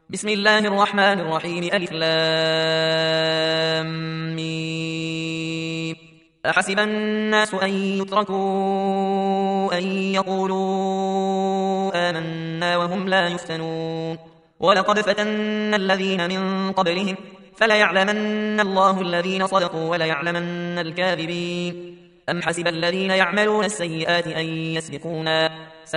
بسم الله الرحمن الرحيم. ألف لام ميم. أحسب الناس أن يتركوا أن يقولوا آمنا وهم لا يفتنون ولقد فتنا الذين من قبلهم فليعلمن الله الذين صدقوا وليعلمن الكاذبين. أم حسب الذين يعملون السيئات أن يسبقونا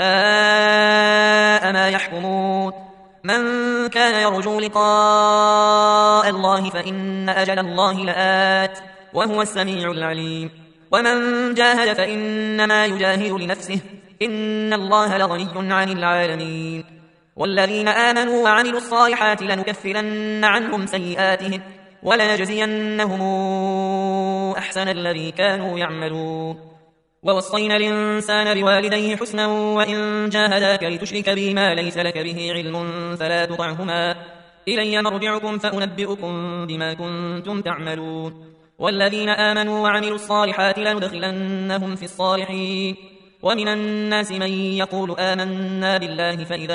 ساء ما يحكمون. من كان يرجو لقاء الله فإن أجل الله لآت وهو السميع العليم. ومن جاهد فإنما يجاهد لنفسه إن الله لغني عن العالمين. والذين آمنوا وعملوا الصالحات لنكفرن عنهم سيئاتهم ولنجزينهم أحسن الذي كانوا يعملون. ووصينا الإنسان بوالديه حسنا وإن جاهداك لتشرك بي ما ليس لك به علم فلا تطعهما إلي مرجعكم فأنبئكم بما كنتم تعملون. والذين آمنوا وعملوا الصالحات لندخلنهم في الصالحين. ومن الناس من يقول آمنا بالله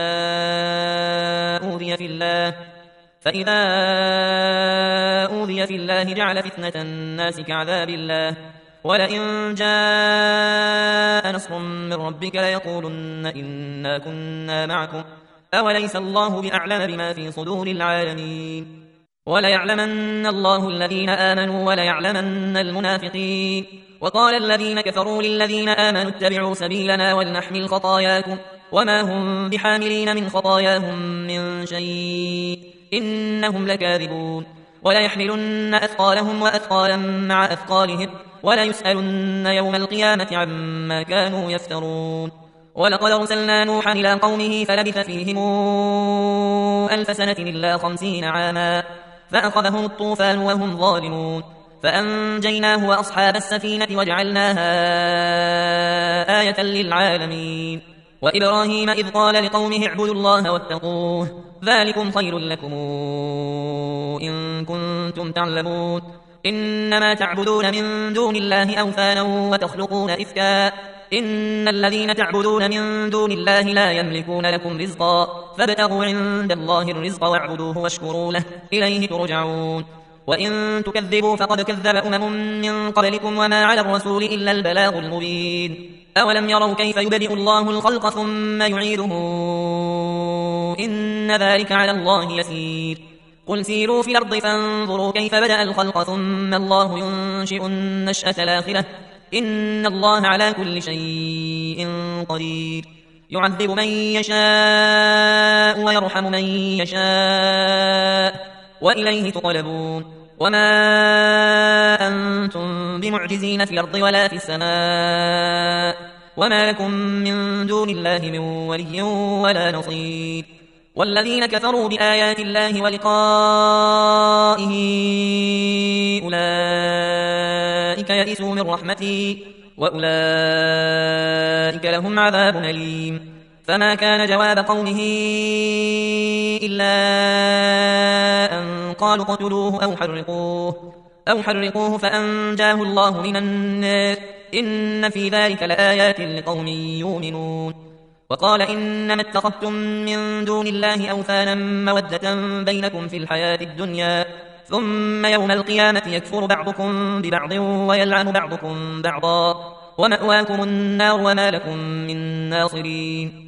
فإذا أوذي في الله جعل فتنة الناس كعذاب الله ولئن جاء نصر من ربك ليقولن إنا كنا معكم أوليس الله بأعلم بما في صدور العالمين. وليعلمن الله الذين آمنوا وليعلمن المنافقين. وقال الذين كفروا للذين آمنوا اتبعوا سبيلنا ولنحمل خطاياكم وما هم بحاملين من خطاياهم من شيء إنهم لكاذبون. وليحملن أثقالهم وأثقالا مع أثقالهم وليسألن يوم القيامة عما كانوا يفترون. ولقد أرسلنا نوحا إلى قومه فلبث فيهم 1000 سنة إلا 50 عاما فأخذهم الطوفان وهم ظالمون فأنجيناه وأصحاب السفينة وجعلناها آية للعالمين. وإبراهيم إذ قال لقومه اعبدوا الله واتقوه ذلكم خير لكم إن كنتم تعلمون. إنما تعبدون من دون الله أوثانا وتخلقون إفكا إن الذين تعبدون من دون الله لا يملكون لكم رزقا فابتغوا عند الله الرزق واعبدوه واشكروا له إليه ترجعون. وإن تكذبوا فقد كذب من قبلكم وما على الرسول إلا البلاغ المبين. أولم يروا كيف يبدئ الله الخلق ثم يعيده إن ذلك على الله يسير. قل سيروا في الأرض فانظروا كيف بدأ الخلق ثم الله ينشئ النشأة الآخرة إن الله على كل شيء قدير. يعذب من يشاء ويرحم من يشاء وإليه تقلبون. وما أنتم بمعجزين في الأرض ولا في السماء وما لكم من دون الله من ولي ولا نصير. والذين كفروا بآيات الله ولقائه أولئك يئسوا من رحمتي وأولئك لهم عذاب أليم. فما كان جواب قومه إلا أن قالوا اقتلوه أو حرقوه فأنجاه الله من النار إن في ذلك لآيات لقوم يؤمنون. وقال إنما اتخذتم من دون الله أوثانا مودة بينكم في الحياة الدنيا ثم يوم القيامة يكفر بعضكم ببعض ويلعن بعضكم بعضا ومأواكم النار وما لكم من ناصرين.